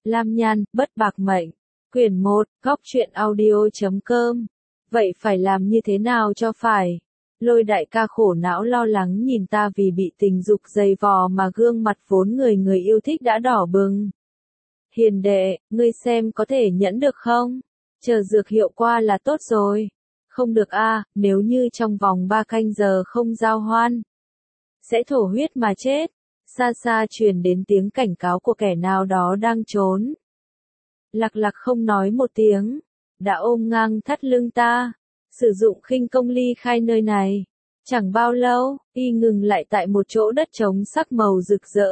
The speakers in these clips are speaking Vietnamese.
Lam Nhan, Bất Bạc Mệnh. Quyển 1, Góc truyện audio.com. Vậy phải làm như thế nào cho phải? Lôi đại ca khổ não lo lắng nhìn ta vì bị tình dục dày vò mà gương mặt vốn người yêu thích đã đỏ bừng. Hiền đệ, ngươi xem có thể nhẫn được không? Chờ dược hiệu qua là tốt rồi. Không được a, nếu như trong vòng 3 canh giờ không giao hoan, sẽ thổ huyết mà chết. Xa xa truyền đến tiếng cảnh cáo của kẻ nào đó đang trốn. Lặc lặc không nói một tiếng, đã ôm ngang thắt lưng ta, sử dụng khinh công ly khai nơi này. Chẳng bao lâu, y ngừng lại tại một chỗ đất trống sắc màu rực rỡ.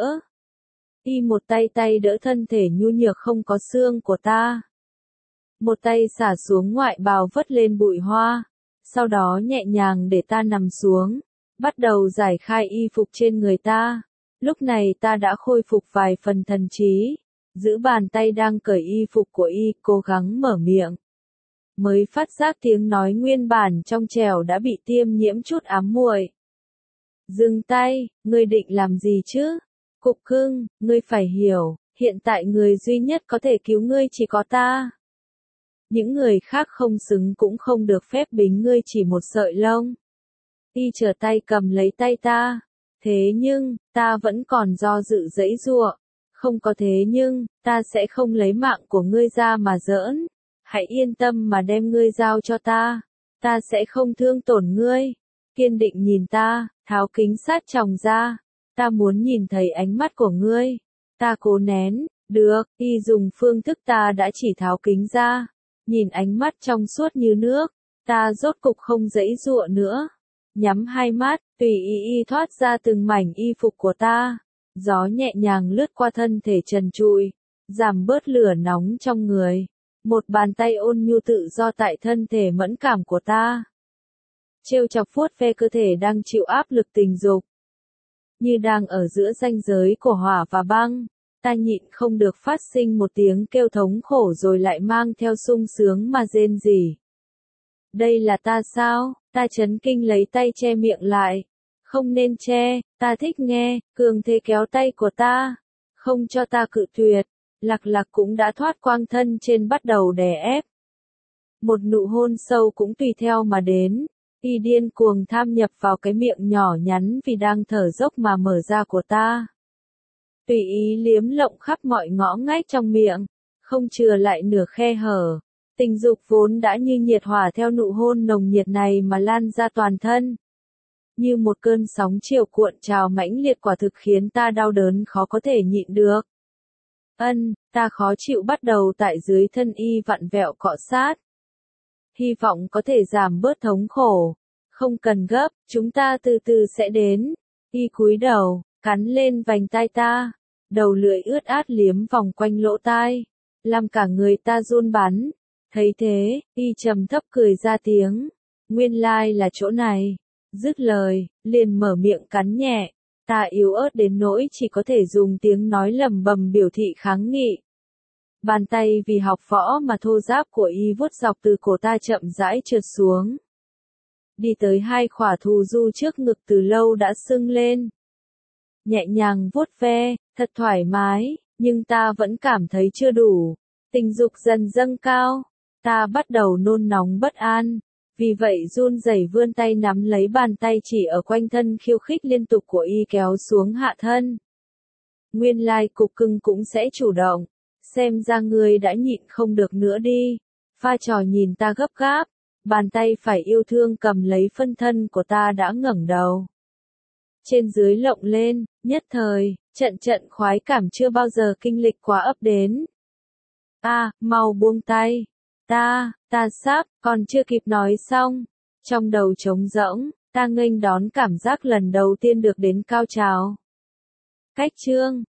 Y một tay đỡ thân thể nhu nhược không có xương của ta. Một tay xả xuống ngoại bào vớt lên bụi hoa, sau đó nhẹ nhàng để ta nằm xuống, bắt đầu giải khai y phục trên người ta. Lúc này ta đã khôi phục vài phần thần trí, giữ bàn tay đang cởi y phục của y, cố gắng mở miệng. Mới phát giác tiếng nói nguyên bản trong trẻo đã bị tiêm nhiễm chút ám muội. Dừng tay, ngươi định làm gì chứ? Cục cưng, ngươi phải hiểu, hiện tại người duy nhất có thể cứu ngươi chỉ có ta. Những người khác không xứng cũng không được phép bính ngươi chỉ một sợi lông. Y trở tay cầm lấy tay ta. Thế nhưng, ta vẫn còn do dự giãy giụa. Không có thế nhưng, ta sẽ không lấy mạng của ngươi ra mà giỡn. Hãy yên tâm mà đem ngươi giao cho ta. Ta sẽ không thương tổn ngươi. Kiên định nhìn ta, tháo kính sát tròng ra. Ta muốn nhìn thấy ánh mắt của ngươi. Ta cố nén, được, y dùng phương thức ta đã chỉ tháo kính ra. Nhìn ánh mắt trong suốt như nước. Ta rốt cục không giãy giụa nữa. Nhắm hai mắt, tùy y thoát ra từng mảnh y phục của ta. Gió nhẹ nhàng lướt qua thân thể trần trụi, giảm bớt lửa nóng trong người. Một bàn tay ôn nhu tự do tại thân thể mẫn cảm của ta. Trêu chọc vuốt ve cơ thể đang chịu áp lực tình dục. Như đang ở giữa ranh giới của hỏa và băng, ta nhịn không được phát sinh một tiếng kêu thống khổ rồi lại mang theo sung sướng mà rên rỉ. Đây là ta sao? Ta chấn kinh lấy tay che miệng lại. Không nên che, ta thích nghe, cường thế kéo tay của ta. Không cho ta cự tuyệt. Lặc lặc cũng đã thoát quang thân trên bắt đầu đè ép. Một nụ hôn sâu cũng tùy theo mà đến. Y điên cuồng tham nhập vào cái miệng nhỏ nhắn vì đang thở dốc mà mở ra của ta. Tùy ý liếm lộng khắp mọi ngõ ngách trong miệng, không chừa lại nửa khe hở. Tình dục vốn đã như nhiệt hỏa theo nụ hôn nồng nhiệt này mà lan ra toàn thân. Như một cơn sóng chiều cuộn trào mãnh liệt quả thực khiến ta đau đớn khó có thể nhịn được. Ta khó chịu bắt đầu tại dưới thân y vặn vẹo cọ sát. Hy vọng có thể giảm bớt thống khổ. Không cần gấp, chúng ta từ từ sẽ đến. Y cúi đầu, cắn lên vành tai ta. Đầu lưỡi ướt át liếm vòng quanh lỗ tai. Làm cả người ta run bắn. Thấy thế, y trầm thấp cười ra tiếng. Nguyên lai là chỗ này. Dứt lời, liền mở miệng cắn nhẹ. Ta yếu ớt đến nỗi chỉ có thể dùng tiếng nói lầm bầm biểu thị kháng nghị. Bàn tay vì học võ mà thô ráp của y vuốt dọc từ cổ ta chậm rãi trượt xuống. Đi tới hai khỏa thù du trước ngực từ lâu đã sưng lên. Nhẹ nhàng vuốt ve, thật thoải mái, nhưng ta vẫn cảm thấy chưa đủ. Tình dục dần dâng cao. Ta bắt đầu nôn nóng bất an. Vì vậy run rẩy vươn tay nắm lấy bàn tay chỉ ở quanh thân khiêu khích liên tục của y kéo xuống hạ thân. Nguyên lai cục cưng cũng sẽ chủ động. Xem ra ngươi đã nhịn không được nữa đi. Pha trò nhìn ta gấp gáp. Bàn tay phải yêu thương cầm lấy phân thân của ta đã ngẩng đầu. Trên dưới lộng lên, nhất thời, trận khoái cảm chưa bao giờ kinh lịch quá ấp đến. Mau buông tay. Ta sắp, còn chưa kịp nói xong. Trong đầu trống rỗng, ta nghênh đón cảm giác lần đầu tiên được đến cao trào. Cách chương,